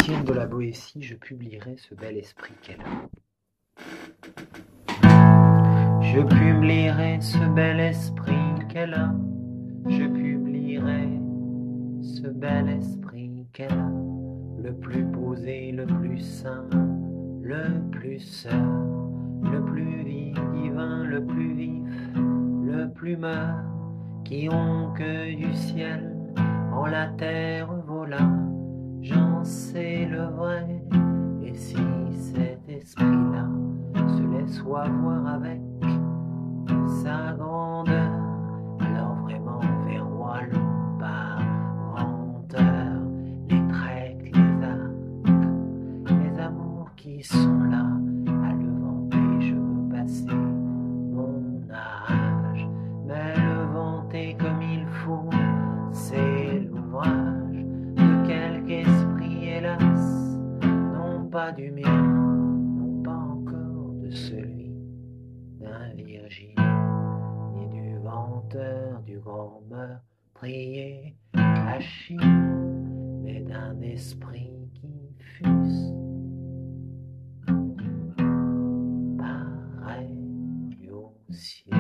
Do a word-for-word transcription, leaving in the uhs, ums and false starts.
ciel de la Boétie, je publierai ce bel esprit qu'elle a. Je publierai ce bel esprit qu'elle a. Je publierai ce bel esprit qu'elle a. Le plus posé, le plus saint, le plus sœur, le plus vif, divin, le plus vif, le plus meur, qui ont que du ciel en la terre vola. J'en sais le vrai, et si cet esprit-là se laisse voir avec sa grandeur, alors vraiment vers roi long par grandeur, les traits, les arcs, les amours qui sont là, à le vanter, je veux passer mon âge, mais le vanter comme il faut, c'est l'ouvrage de quelque esprit, hélas, non pas du mien, non pas encore de celui d'un Virgile, ni du venteur du grand meurtrier Achille, mais d'un esprit qui fût pareil au ciel.